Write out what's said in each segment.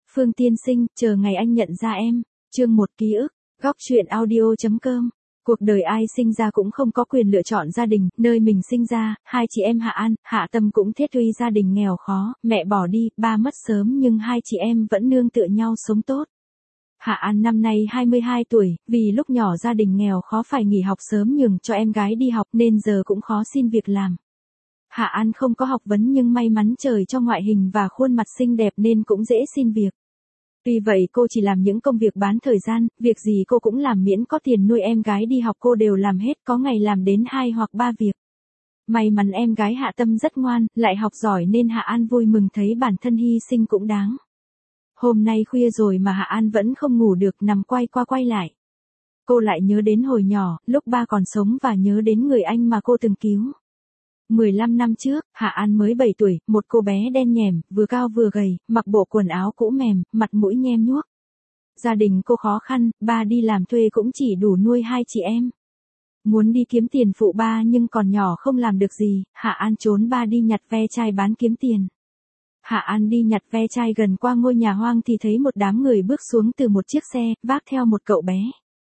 Phương tiên sinh, chờ ngày anh nhận ra em. Chương 1 ký ức, góc truyện audio.com. Cuộc đời ai sinh ra cũng không có quyền lựa chọn gia đình, nơi mình sinh ra, hai chị em Hạ An, Hạ Tâm cũng thiết tuy gia đình nghèo khó, mẹ bỏ đi, ba mất sớm nhưng hai chị em vẫn nương tựa nhau sống tốt. Hạ An năm nay 22 tuổi, vì lúc nhỏ gia đình nghèo khó phải nghỉ học sớm nhường cho em gái đi học nên giờ cũng khó xin việc làm. Hạ An không có học vấn nhưng may mắn trời cho ngoại hình và khuôn mặt xinh đẹp nên cũng dễ xin việc. Tuy vậy cô chỉ làm những công việc bán thời gian, việc gì cô cũng làm miễn có tiền nuôi em gái đi học cô đều làm hết, có ngày làm đến 2 hoặc 3 việc. May mắn em gái Hạ Tâm rất ngoan, lại học giỏi nên Hạ An vui mừng thấy bản thân hy sinh cũng đáng. Hôm nay khuya rồi mà Hạ An vẫn không ngủ được, nằm quay qua quay lại. Cô lại nhớ đến hồi nhỏ, lúc ba còn sống và nhớ đến người anh mà cô từng cứu. 15 năm trước, Hạ An mới 7 tuổi, một cô bé đen nhẻm, vừa cao vừa gầy, mặc bộ quần áo cũ mềm, mặt mũi nhem nhuốc. Gia đình cô khó khăn, ba đi làm thuê cũng chỉ đủ nuôi hai chị em. Muốn đi kiếm tiền phụ ba nhưng còn nhỏ không làm được gì, Hạ An trốn ba đi nhặt ve chai bán kiếm tiền. Hạ An đi nhặt ve chai gần qua ngôi nhà hoang thì thấy một đám người bước xuống từ một chiếc xe, vác theo một cậu bé.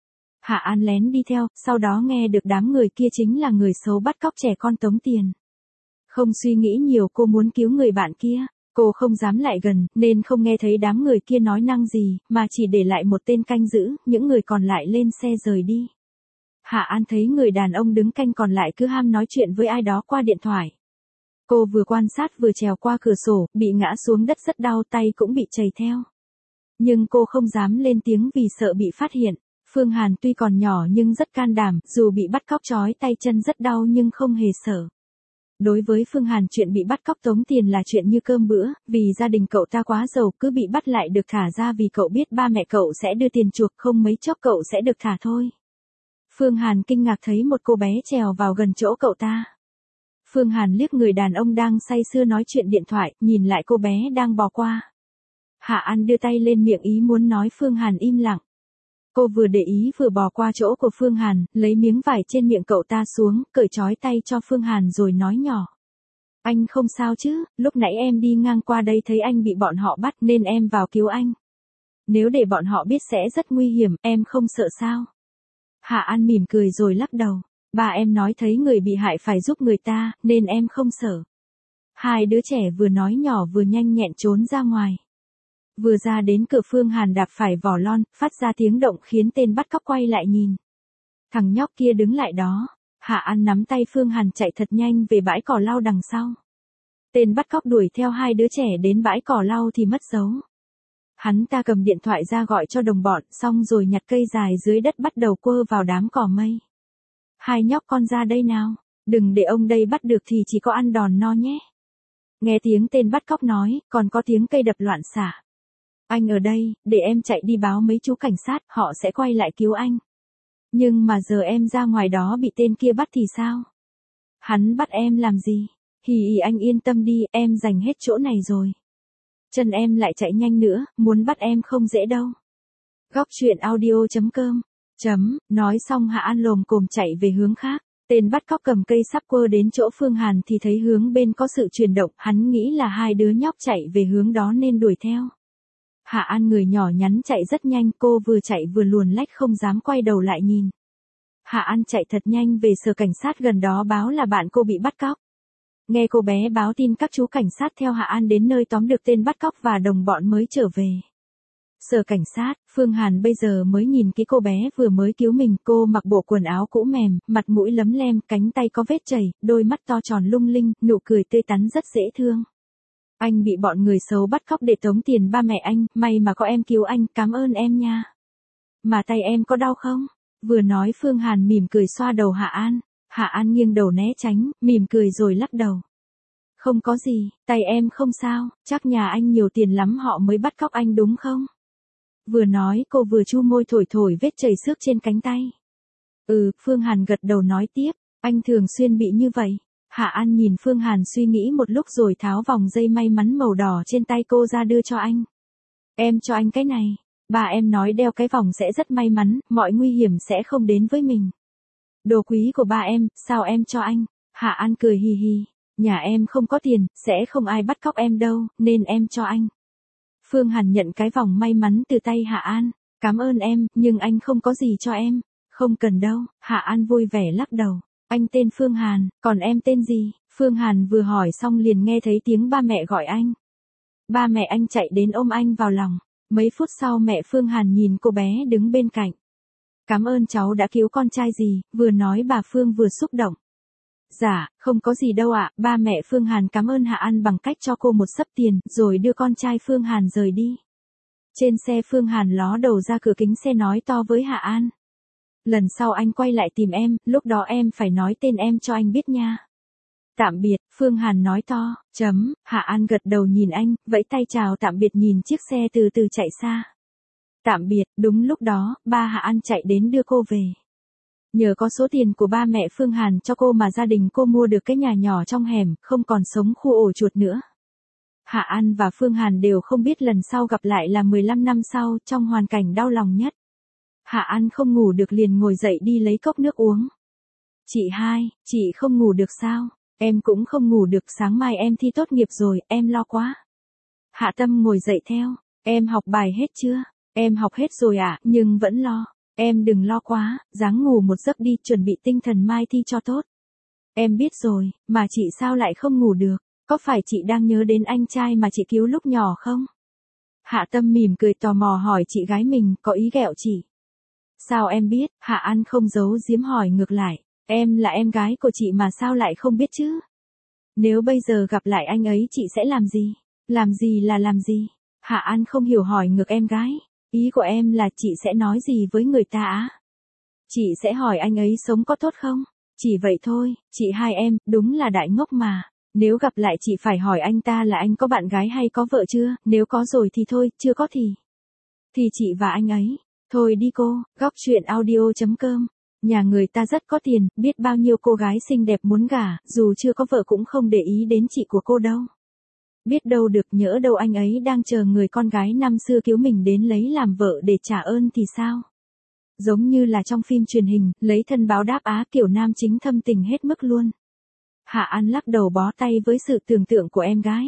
Hạ An lén đi theo, sau đó nghe được đám người kia chính là người xấu bắt cóc trẻ con tống tiền. Không suy nghĩ nhiều cô muốn cứu người bạn kia, cô không dám lại gần, nên không nghe thấy đám người kia nói năng gì, mà chỉ để lại một tên canh giữ, những người còn lại lên xe rời đi. Hạ An thấy người đàn ông đứng canh còn lại cứ ham nói chuyện với ai đó qua điện thoại. Cô vừa quan sát vừa trèo qua cửa sổ, bị ngã xuống đất rất đau, tay cũng bị chảy theo. Nhưng cô không dám lên tiếng vì sợ bị phát hiện. Phương Hàn tuy còn nhỏ nhưng rất can đảm, dù bị bắt cóc trói tay chân rất đau nhưng không hề sợ. Đối với Phương Hàn chuyện bị bắt cóc tống tiền là chuyện như cơm bữa, vì gia đình cậu ta quá giàu cứ bị bắt lại được thả ra vì cậu biết ba mẹ cậu sẽ đưa tiền chuộc không mấy chốc cậu sẽ được thả thôi. Phương Hàn kinh ngạc thấy một cô bé trèo vào gần chỗ cậu ta. Phương Hàn liếc người đàn ông đang say sưa nói chuyện điện thoại, nhìn lại cô bé đang bò qua. Hạ An đưa tay lên miệng ý muốn nói Phương Hàn im lặng. Cô vừa để ý vừa bò qua chỗ của Phương Hàn, lấy miếng vải trên miệng cậu ta xuống, cởi trói tay cho Phương Hàn rồi nói nhỏ. Anh không sao chứ, lúc nãy em đi ngang qua đây thấy anh bị bọn họ bắt nên em vào cứu anh. Nếu để bọn họ biết sẽ rất nguy hiểm, em không sợ sao? Hạ An mỉm cười rồi lắc đầu. Ba em nói thấy người bị hại phải giúp người ta, nên em không sợ. Hai đứa trẻ vừa nói nhỏ vừa nhanh nhẹn trốn ra ngoài. Vừa ra đến cửa Phương Hàn đạp phải vỏ lon, phát ra tiếng động khiến tên bắt cóc quay lại nhìn. Thằng nhóc kia đứng lại đó. Hạ An nắm tay Phương Hàn chạy thật nhanh về bãi cỏ lau đằng sau. Tên bắt cóc đuổi theo hai đứa trẻ đến bãi cỏ lau thì mất dấu. Hắn ta cầm điện thoại ra gọi cho đồng bọn, xong rồi nhặt cây dài dưới đất bắt đầu quơ vào đám cỏ mây. Hai nhóc con ra đây nào, đừng để ông đây bắt được thì chỉ có ăn đòn no nhé. Nghe tiếng tên bắt cóc nói, còn có tiếng cây đập loạn xạ. Anh ở đây, để em chạy đi báo mấy chú cảnh sát, họ sẽ quay lại cứu anh. Nhưng mà giờ em ra ngoài đó bị tên kia bắt thì sao? Hắn bắt em làm gì? Hì hì anh yên tâm đi, em dành hết chỗ này rồi. Chân em lại chạy nhanh nữa, muốn bắt em không dễ đâu. Góc truyện audio.com. Nói xong Hạ An lồm cồm chạy về hướng khác. Tên bắt cóc cầm cây sắp quơ đến chỗ Phương Hàn thì thấy hướng bên có sự chuyển động, hắn nghĩ là hai đứa nhóc chạy về hướng đó nên đuổi theo. Hạ An người nhỏ nhắn chạy rất nhanh, cô vừa chạy vừa luồn lách không dám quay đầu lại nhìn. Hạ An chạy thật nhanh về sở cảnh sát gần đó báo là bạn cô bị bắt cóc. Nghe cô bé báo tin các chú cảnh sát theo Hạ An đến nơi tóm được tên bắt cóc và đồng bọn mới trở về. Sở cảnh sát, Phương Hàn bây giờ mới nhìn cái cô bé vừa mới cứu mình, cô mặc bộ quần áo cũ mềm, mặt mũi lấm lem, cánh tay có vết chảy, đôi mắt to tròn lung linh, nụ cười tươi tắn rất dễ thương. Anh bị bọn người xấu bắt cóc để tống tiền ba mẹ anh, may mà có em cứu anh, cảm ơn em nha. Mà tay em có đau không? Vừa nói Phương Hàn mỉm cười xoa đầu Hạ An. Hạ An nghiêng đầu né tránh, mỉm cười rồi lắc đầu. Không có gì, tay em không sao, chắc nhà anh nhiều tiền lắm họ mới bắt cóc anh đúng không? Vừa nói cô vừa chu môi thổi thổi vết chảy xước trên cánh tay. Phương Hàn gật đầu nói tiếp, anh thường xuyên bị như vậy. Hạ An nhìn Phương Hàn suy nghĩ một lúc rồi tháo vòng dây may mắn màu đỏ trên tay cô ra đưa cho anh. Em cho anh cái này, ba em nói đeo cái vòng sẽ rất may mắn, mọi nguy hiểm sẽ không đến với mình. Đồ quý của ba em, sao em cho anh? Hạ An cười hì hì, nhà em không có tiền, sẽ không ai bắt cóc em đâu, nên em cho anh. Phương Hàn nhận cái vòng may mắn từ tay Hạ An. Cảm ơn em, nhưng anh không có gì cho em. Không cần đâu, Hạ An vui vẻ lắc đầu. Anh tên Phương Hàn, còn em tên gì? Phương Hàn vừa hỏi xong liền nghe thấy tiếng ba mẹ gọi anh. Ba mẹ anh chạy đến ôm anh vào lòng. Mấy phút sau mẹ Phương Hàn nhìn cô bé đứng bên cạnh. Cảm ơn cháu đã cứu con trai gì, vừa nói bà Phương vừa xúc động. Dạ, không có gì đâu ạ, ba mẹ Phương Hàn cảm ơn Hạ An bằng cách cho cô một xấp tiền, rồi đưa con trai Phương Hàn rời đi. Trên xe Phương Hàn ló đầu ra cửa kính xe nói to với Hạ An. Lần sau anh quay lại tìm em, lúc đó em phải nói tên em cho anh biết nha. Tạm biệt, Phương Hàn nói to, Hạ An gật đầu nhìn anh, vẫy tay chào tạm biệt nhìn chiếc xe từ từ chạy xa. Tạm biệt, đúng lúc đó, ba Hạ An chạy đến đưa cô về. Nhờ có số tiền của ba mẹ Phương Hàn cho cô mà gia đình cô mua được cái nhà nhỏ trong hẻm, không còn sống khu ổ chuột nữa. Hạ An và Phương Hàn đều không biết lần sau gặp lại là 15 năm sau, trong hoàn cảnh đau lòng nhất. Hạ An không ngủ được liền ngồi dậy đi lấy cốc nước uống. Chị hai, chị không ngủ được sao? Em cũng không ngủ được, sáng mai em thi tốt nghiệp rồi, em lo quá. Hạ Tâm ngồi dậy theo, em học bài hết chưa? Em học hết rồi ạ, nhưng vẫn lo. Em đừng lo quá, ráng ngủ một giấc đi, chuẩn bị tinh thần mai thi cho tốt. Em biết rồi, mà chị sao lại không ngủ được? Có phải chị đang nhớ đến anh trai mà chị cứu lúc nhỏ không? Hạ Tâm mỉm cười tò mò hỏi chị gái mình, có ý ghẹo chị. Sao em biết? Hạ An không giấu giếm hỏi ngược lại. Em là em gái của chị mà sao lại không biết chứ? Nếu bây giờ gặp lại anh ấy chị sẽ làm gì? Làm gì là làm gì? Hạ An không hiểu hỏi ngược em gái. Ý của em là chị sẽ nói gì với người ta á? Chị sẽ hỏi anh ấy sống có tốt không? Chỉ vậy thôi, chị hai em, đúng là đại ngốc mà. Nếu gặp lại chị phải hỏi anh ta là anh có bạn gái hay có vợ chưa, nếu có rồi thì thôi, chưa có thì chị và anh ấy. Thôi đi cô, góc chuyện audio.com. Nhà người ta rất có tiền, biết bao nhiêu cô gái xinh đẹp muốn gả, dù chưa có vợ cũng không để ý đến chị của cô đâu. Biết đâu được, nhỡ đâu anh ấy đang chờ người con gái năm xưa cứu mình đến lấy làm vợ để trả ơn thì sao? Giống như là trong phim truyền hình, lấy thân báo đáp á, kiểu nam chính thâm tình hết mức luôn. Hạ An lắc đầu bó tay với sự tưởng tượng của em gái.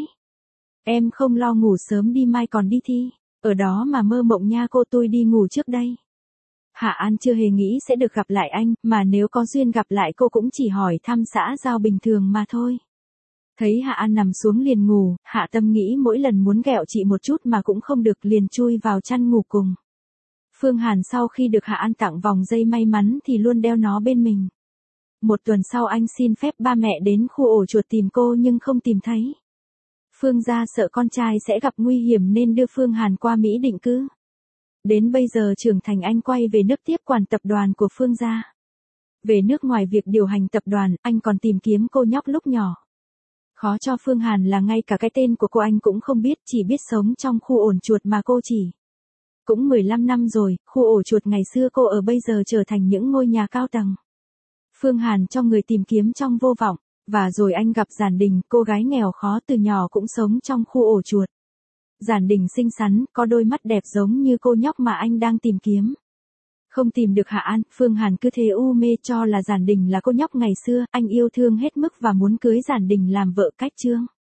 Em không lo ngủ sớm đi, mai còn đi thi. Ở đó mà mơ mộng nha cô, tôi đi ngủ trước đây. Hạ An chưa hề nghĩ sẽ được gặp lại anh, mà nếu có duyên gặp lại cô cũng chỉ hỏi thăm xã giao bình thường mà thôi. Thấy Hạ An nằm xuống liền ngủ, Hạ Tâm nghĩ mỗi lần muốn ghẹo chị một chút mà cũng không được liền chui vào chăn ngủ cùng. Phương Hàn sau khi được Hạ An tặng vòng dây may mắn thì luôn đeo nó bên mình. Một tuần sau anh xin phép ba mẹ đến khu ổ chuột tìm cô nhưng không tìm thấy. Phương gia sợ con trai sẽ gặp nguy hiểm nên đưa Phương Hàn qua Mỹ định cư. Đến bây giờ trưởng thành anh quay về nước tiếp quản tập đoàn của Phương gia. Về nước ngoài việc điều hành tập đoàn, anh còn tìm kiếm cô nhóc lúc nhỏ. Khó cho Phương Hàn là ngay cả cái tên của cô anh cũng không biết, chỉ biết sống trong khu ổ chuột mà cô chỉ. Cũng 15 năm rồi, khu ổ chuột ngày xưa cô ở bây giờ trở thành những ngôi nhà cao tầng. Phương Hàn cho người tìm kiếm trong vô vọng, và rồi anh gặp Giản Đình, cô gái nghèo khó từ nhỏ cũng sống trong khu ổ chuột. Giản Đình xinh xắn, có đôi mắt đẹp giống như cô nhóc mà anh đang tìm kiếm. Không tìm được Hạ An, Phương Hàn cứ thế u mê cho là Giản Đình là cô nhóc ngày xưa, anh yêu thương hết mức và muốn cưới Giản Đình làm vợ cách chương.